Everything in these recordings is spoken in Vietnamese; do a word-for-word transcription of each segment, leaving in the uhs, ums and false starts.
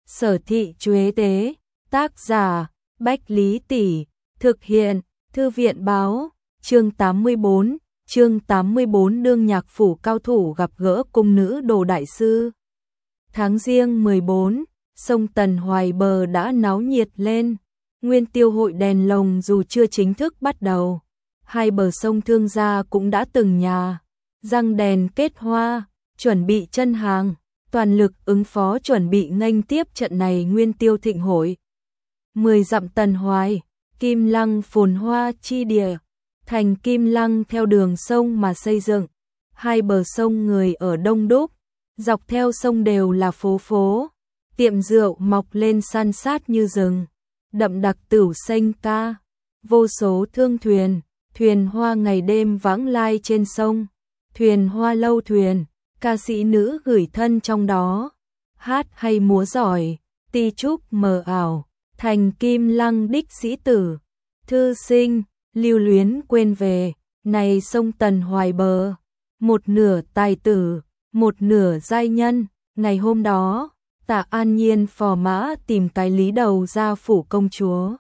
Sở thị Chuế tế, tác giả, Bách Lý Tỷ, thực hiện, Thư viện báo, chương tám mươi bốn, chương tám mươi bốn đương nhạc phủ cao thủ gặp gỡ cung nữ đồ đại sư. Tháng Giêng mười bốn, sông Tần Hoài bờ đã náo nhiệt lên, Nguyên Tiêu hội đèn lồng dù chưa chính thức bắt đầu, hai bờ sông thương gia cũng đã từng nhà, răng đèn kết hoa, chuẩn bị chân hàng, toàn lực ứng phó chuẩn bị nghênh tiếp trận này Nguyên Tiêu thịnh hội. Mười dặm Tần Hoài, Kim Lăng phồn hoa chi địa, thành Kim Lăng theo đường sông mà xây dựng, hai bờ sông người ở đông đúc, dọc theo sông đều là phố phố, tiệm rượu mọc lên san sát như rừng, đậm đặc tửu xanh ca, vô số thương thuyền, thuyền hoa ngày đêm vãng lai trên sông, thuyền hoa lâu thuyền, ca sĩ nữ gửi thân trong đó, hát hay múa giỏi, ti trúc mờ ảo, thành Kim Lăng đích sĩ tử, thư sinh, lưu luyến quên về, này sông Tần Hoài bờ, một nửa tài tử, một nửa giai nhân, ngày hôm đó, Tạ An Nhiên phò mã tìm cái lý đầu ra phủ công chúa.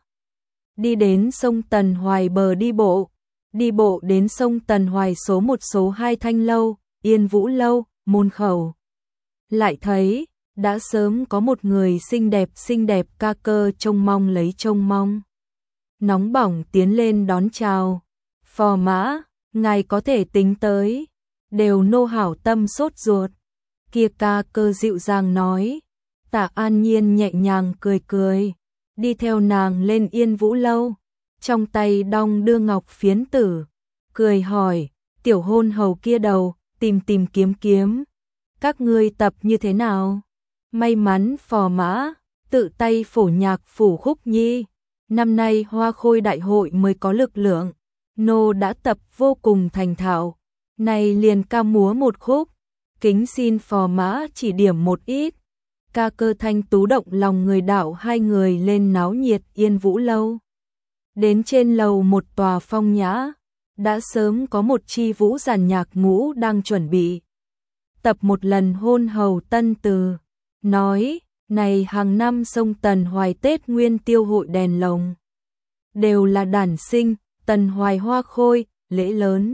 Đi đến sông Tần Hoài bờ đi bộ, đi bộ đến sông Tần Hoài số một số hai Thanh Lâu, Yên Vũ Lâu, môn khẩu. Lại thấy, đã sớm có một người xinh đẹp xinh đẹp ca cơ trông mong lấy trông mong. Nóng bỏng tiến lên đón chào. Phò mã, ngài có thể tính tới, đều nô hảo tâm sốt ruột. Kia ca cơ dịu dàng nói. Tạ An Nhiên nhẹ nhàng cười cười, đi theo nàng lên Yên Vũ Lâu, trong tay đong đưa ngọc phiến tử, cười hỏi, tiểu hôn hầu kia đầu, tìm tìm kiếm kiếm, các ngươi tập như thế nào? May mắn phò mã, tự tay phổ nhạc phủ khúc nhi, năm nay hoa khôi đại hội mới có lực lượng, nô đã tập vô cùng thành thạo, này liền ca múa một khúc, kính xin phò mã chỉ điểm một ít. Ca cơ thanh tú động lòng người đạo hai người lên náo nhiệt Yên Vũ Lâu. Đến trên lầu một tòa phong nhã, đã sớm có một chi vũ giàn nhạc ngũ đang chuẩn bị. Tập một lần hôn hầu tân từ, nói, này hàng năm sông Tần Hoài Tết Nguyên Tiêu hội đèn lồng. Đều là đản sinh, Tần Hoài hoa khôi, lễ lớn.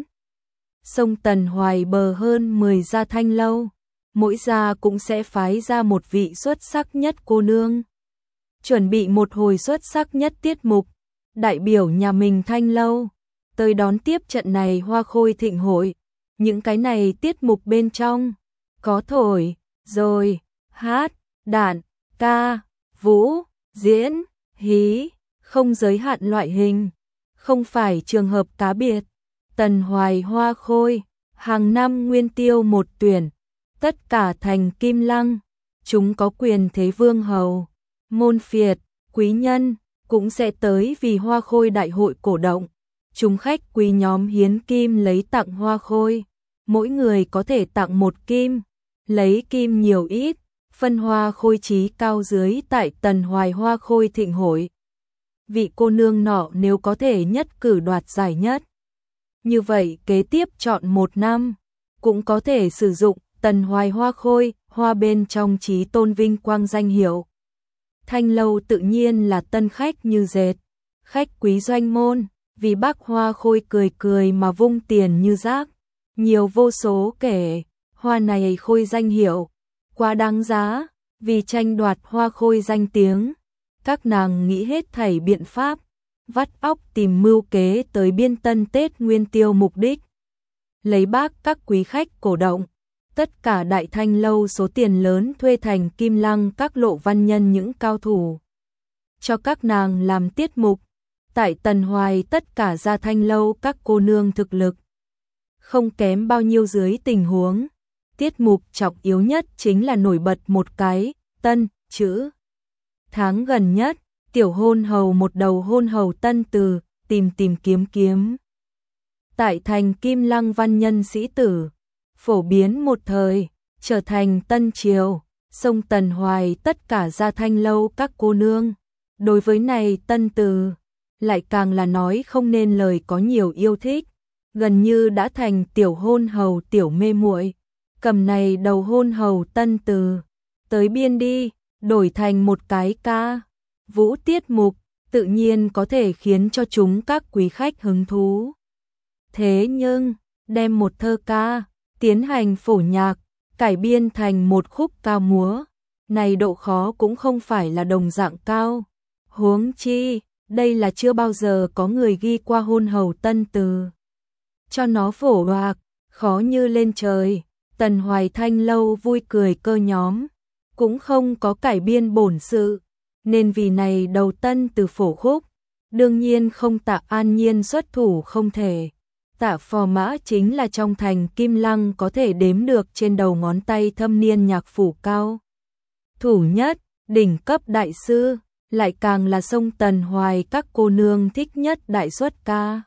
Sông Tần Hoài bờ hơn mười gia Thanh Lâu. Mỗi gia cũng sẽ phái ra một vị xuất sắc nhất cô nương. Chuẩn bị một hồi xuất sắc nhất tiết mục, đại biểu nhà mình Thanh Lâu, tới đón tiếp trận này hoa khôi thịnh hội. Những cái này tiết mục bên trong, có thổi, rồi, hát, đàn, ca, vũ, diễn, hí, không giới hạn loại hình, không phải trường hợp cá biệt. Tần Hoài hoa khôi, hàng năm Nguyên Tiêu một tuyển. Tất cả thành Kim Lăng, chúng có quyền thế vương hầu, môn phiệt, quý nhân, cũng sẽ tới vì hoa khôi đại hội cổ động. Chúng khách quý nhóm hiến kim lấy tặng hoa khôi, mỗi người có thể tặng một kim, lấy kim nhiều ít, phân hoa khôi trí cao dưới tại Tần Hoài hoa khôi thịnh hội. Vị cô nương nọ nếu có thể nhất cử đoạt giải nhất, như vậy kế tiếp chọn một năm, cũng có thể sử dụng Tần Hoài hoa khôi, hoa bên trong chí tôn vinh quang danh hiệu. Thanh Lâu tự nhiên là tân khách như dệt, khách quý doanh môn, vì bác hoa khôi cười cười mà vung tiền như rác. Nhiều vô số kể, hoa này khôi danh hiệu, quá đáng giá, vì tranh đoạt hoa khôi danh tiếng. Các nàng nghĩ hết thảy biện pháp, vắt óc tìm mưu kế tới biên tân Tết Nguyên Tiêu mục đích. Lấy bác các quý khách cổ động. Tất cả đại Thanh Lâu số tiền lớn thuê thành Kim Lăng các lộ văn nhân những cao thủ. Cho các nàng làm tiết mục. Tại Tần Hoài tất cả gia Thanh Lâu các cô nương thực lực. Không kém bao nhiêu dưới tình huống. Tiết mục trọng yếu nhất chính là nổi bật một cái, tân, chữ. Tháng gần nhất, tiểu hôn hầu một đầu hôn hầu tân từ, tìm tìm kiếm kiếm. Tại thành Kim Lăng văn nhân sĩ tử. Phổ biến một thời, trở thành tân triều, sông Tần Hoài tất cả gia Thanh Lâu các cô nương. Đối với này tân từ, lại càng là nói không nên lời có nhiều yêu thích, gần như đã thành tiểu hôn hầu tiểu mê muội. Cầm này đầu hôn hầu tân từ, tới biên đi, đổi thành một cái ca vũ tiết mục, tự nhiên có thể khiến cho chúng các quý khách hứng thú. Thế nhưng, đem một thơ ca, tiến hành phổ nhạc, cải biên thành một khúc ca múa, này độ khó cũng không phải là đồng dạng cao. Huống chi, đây là chưa bao giờ có người ghi qua hôn hầu tân từ. Cho nó phổ hoạt, khó như lên trời. Tần Hoài Thanh lâu vui cười cơ nhóm, cũng không có cải biên bổn sự, nên vì này đầu tân từ phổ khúc, đương nhiên không Tạ An Nhiên xuất thủ không thể. Tạ Phò Mã chính là trong thành Kim Lăng có thể đếm được trên đầu ngón tay thâm niên nhạc phủ cao thủ nhất, đỉnh cấp đại sư, lại càng là sông Tần Hoài các cô nương thích nhất đại xuất ca.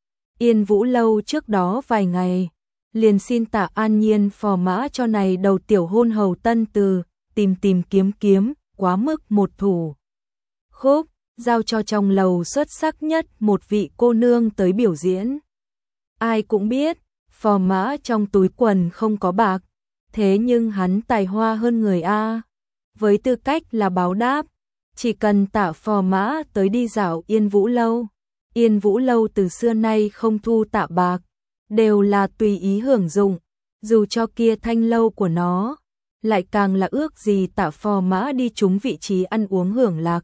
Yên Vũ lâu trước đó vài ngày, liền xin Tạ An Nhiên Phò Mã cho này đầu tiểu hôn hầu tân từ, tìm tìm kiếm kiếm, quá mức một thủ khúc, giao cho trong lầu xuất sắc nhất một vị cô nương tới biểu diễn. Ai cũng biết, Phò Mã trong túi quần không có bạc, thế nhưng hắn tài hoa hơn người A. Với tư cách là báo đáp, chỉ cần Tạ Phò Mã tới đi dạo Yên Vũ lâu. Yên Vũ lâu từ xưa nay không thu tạ bạc, đều là tùy ý hưởng dụng, dù cho kia thanh lâu của nó, lại càng là ước gì Tạ Phò Mã đi trúng vị trí ăn uống hưởng lạc.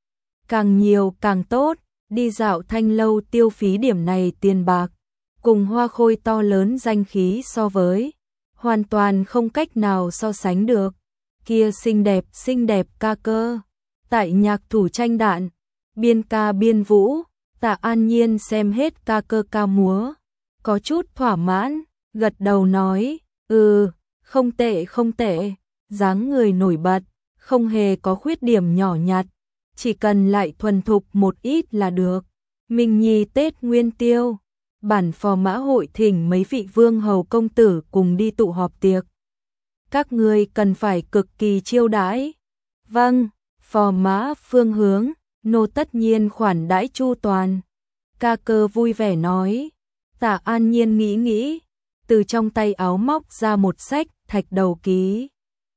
Càng nhiều càng tốt, đi dạo thanh lâu tiêu phí điểm này tiền bạc, cùng Hoa Khôi to lớn danh khí so với, hoàn toàn không cách nào so sánh được. Kia xinh đẹp xinh đẹp ca cơ, tại nhạc thủ tranh đạn, biên ca biên vũ, Tạ An Nhiên xem hết ca cơ ca múa, có chút thỏa mãn, gật đầu nói, ừ, không tệ không tệ, dáng người nổi bật, không hề có khuyết điểm nhỏ nhặt, chỉ cần lại thuần thục một ít là được. Minh Nhi Tết Nguyên Tiêu, bản Phò Mã hội thỉnh mấy vị vương hầu công tử cùng đi tụ họp tiệc. Các ngươi cần phải cực kỳ chiêu đãi. Vâng, Phò Mã phương hướng, nô tất nhiên khoản đãi chu toàn. Ca cơ vui vẻ nói. Tạ An Nhiên nghĩ nghĩ, từ trong tay áo móc ra một sách thạch đầu ký.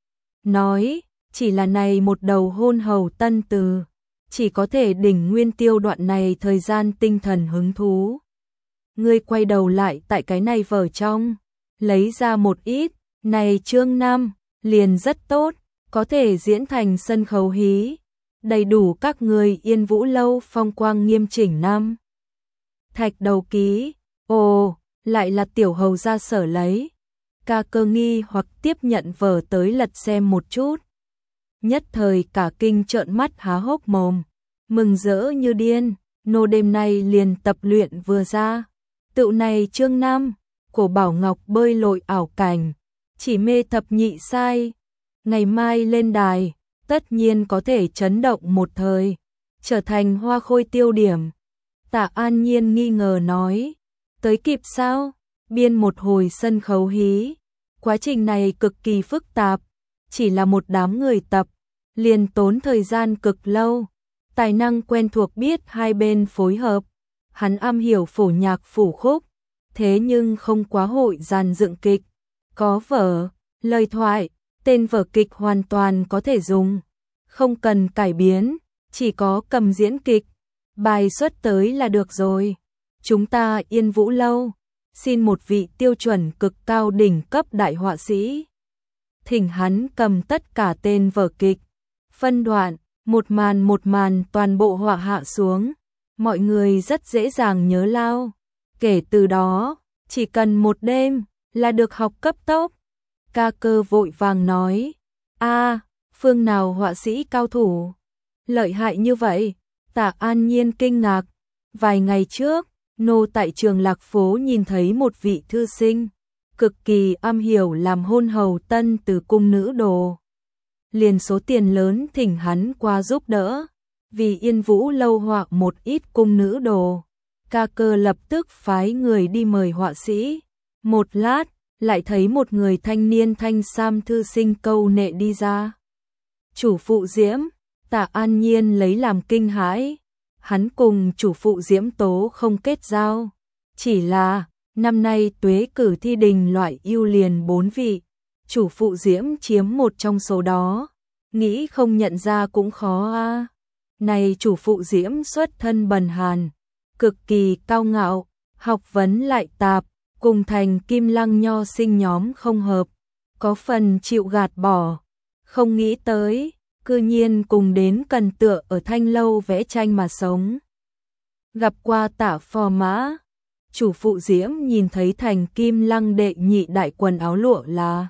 Nói, chỉ là này một đầu hôn hầu tân từ, chỉ có thể đỉnh Nguyên Tiêu đoạn này thời gian tinh thần hứng thú. Ngươi quay đầu lại tại cái này vở trong, lấy ra một ít, này chương năm, liền rất tốt, có thể diễn thành sân khấu hí, đầy đủ các người Yên Vũ lâu phong quang nghiêm chỉnh năm. Thạch đầu ký, ồ, lại là tiểu hầu ra sở lấy. Ca cơ nghi hoặc tiếp nhận vở tới lật xem một chút. Nhất thời cả kinh trợn mắt há hốc mồm, mừng rỡ như điên, nô đêm nay liền tập luyện vừa ra. Tựu này chương năm, của Bảo Ngọc bơi lội ảo cảnh, chỉ mê thập nhị sai, ngày mai lên đài, tất nhiên có thể chấn động một thời, trở thành Hoa Khôi tiêu điểm. Tạ An Nhiên nghi ngờ nói, tới kịp sao? Biên một hồi sân khấu hí, quá trình này cực kỳ phức tạp, chỉ là một đám người tập, liền tốn thời gian cực lâu, tài năng quen thuộc biết hai bên phối hợp, hắn am hiểu phổ nhạc phủ khúc, thế nhưng không quá hội dàn dựng kịch, có vở, lời thoại, tên vở kịch hoàn toàn có thể dùng, không cần cải biến, chỉ có cầm diễn kịch, bài xuất tới là được rồi. Chúng ta Yên Vũ lâu, xin một vị tiêu chuẩn cực cao đỉnh cấp đại họa sĩ. Thỉnh hắn cầm tất cả tên vở kịch, phân đoạn, một màn một màn toàn bộ họa hạ xuống, mọi người rất dễ dàng nhớ lao. Kể từ đó, chỉ cần một đêm là được học cấp tốc. Ca cơ vội vàng nói, a, phương nào họa sĩ cao thủ, lợi hại như vậy? Tạ An Nhiên kinh ngạc, vài ngày trước, nô tại trường Lạc Phố nhìn thấy một vị thư sinh, cực kỳ am hiểu làm hôn hầu tân từ cung nữ đồ. Liền số tiền lớn thỉnh hắn qua giúp đỡ, vì Yên Vũ lâu họa một ít cung nữ đồ. Ca cơ lập tức phái người đi mời họa sĩ. Một lát, lại thấy một người thanh niên thanh sam thư sinh câu nệ đi ra. Chủ phụ Diễm, Tạ An Nhiên lấy làm kinh hãi. Hắn cùng chủ phụ Diễm Tố không kết giao, chỉ là năm nay tuế cử thi đình loại ưu liền bốn vị, chủ phụ Diễm chiếm một trong số đó. nghĩ không nhận ra cũng khó a. Này chủ phụ Diễm xuất thân bần hàn, cực kỳ cao ngạo, học vấn lại tạp, cùng thành Kim Lăng nho sinh nhóm không hợp, có phần chịu gạt bỏ, không nghĩ tới, cư nhiên cùng đến cần tựa ở Thanh lâu vẽ tranh mà sống. Gặp qua Tả phò mã, chủ phụ Diễm nhìn thấy thành Kim Lăng đệ nhị đại quần áo lụa là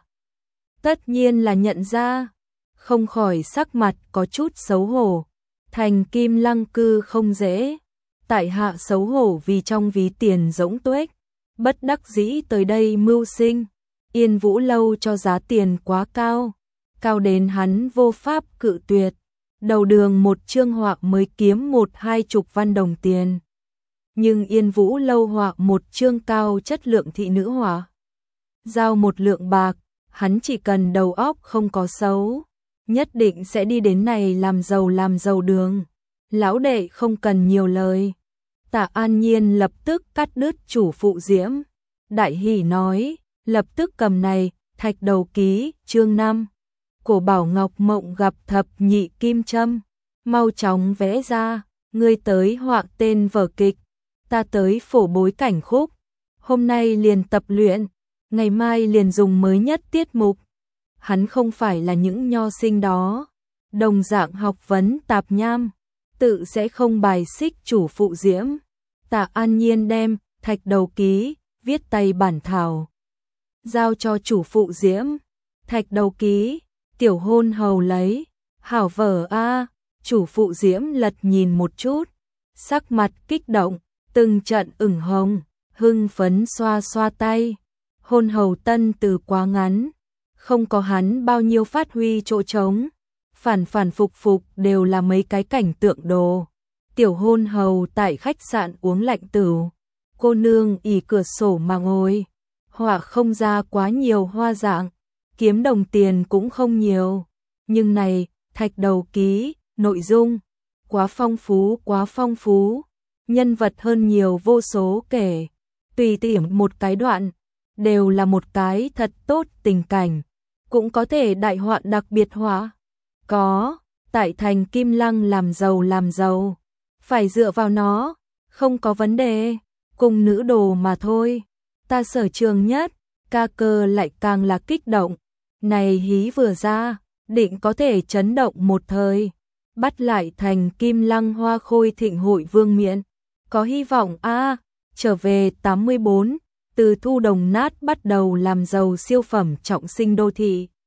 tất nhiên là nhận ra, không khỏi sắc mặt có chút xấu hổ. Thành Kim Lăng cư không dễ, tại hạ xấu hổ vì trong ví tiền rỗng tuếch, bất đắc dĩ tới đây mưu sinh. Yên Vũ lâu cho giá tiền quá cao, cao đến hắn vô pháp cự tuyệt. Đầu đường một chương họa mới kiếm một hai chục văn đồng tiền. Nhưng Yên Vũ lâu họa một chương cao chất lượng thị nữ họa, giao một lượng bạc, hắn chỉ cần đầu óc không có xấu, nhất định sẽ đi đến này làm giàu làm giàu đường. Lão đệ không cần nhiều lời. Tạ An Nhiên lập tức cắt đứt chủ phụ Diễm. Đại hỉ nói, lập tức cầm này, thạch đầu ký, chương năm. Cổ bảo ngọc mộng gặp thập nhị kim châm. Mau chóng vẽ ra, ngươi tới họa tên vở kịch, ta tới phổ bối cảnh khúc. Hôm nay liền tập luyện, ngày mai liền dùng mới nhất tiết mục. Hắn không phải là những nho sinh đó, đồng dạng học vấn tạp nham, tự sẽ không bài xích chủ phụ Diễm. Tạ An Nhiên đem thạch đầu ký, viết tay bản thảo, giao cho chủ phụ Diễm. Thạch đầu ký, tiểu hôn hầu lấy, hảo vở a. Chủ phụ Diễm lật nhìn một chút, sắc mặt kích động, từng trận ửng hồng, hưng phấn xoa xoa tay. Hôn hầu tân từ quá ngắn, không có hắn bao nhiêu phát huy chỗ trống, phản phản phục phục đều là mấy cái cảnh tượng đồ. Tiểu hôn hầu tại khách sạn uống lạnh tửu, cô nương ỉ cửa sổ mà ngồi, họa không ra quá nhiều hoa dạng, kiếm đồng tiền cũng không nhiều, nhưng này, thạch đầu ký, nội dung, quá phong phú quá phong phú, nhân vật hơn nhiều vô số kể, tùy tiện một cái đoạn, đều là một cái thật tốt tình cảnh, cũng có thể đại họa đặc biệt họa. Có, tại thành Kim Lăng làm giàu làm giàu, phải dựa vào nó, không có vấn đề, cùng nữ đồ mà thôi. Ta sở trường nhất, ca cơ lại càng là kích động, này hí vừa ra, định có thể chấn động một thời, bắt lại thành Kim Lăng hoa khôi thịnh hội vương miện, có hy vọng a. Trở về tám mươi bốn, từ thu đồng nát bắt đầu làm giàu siêu phẩm trọng sinh đô thị.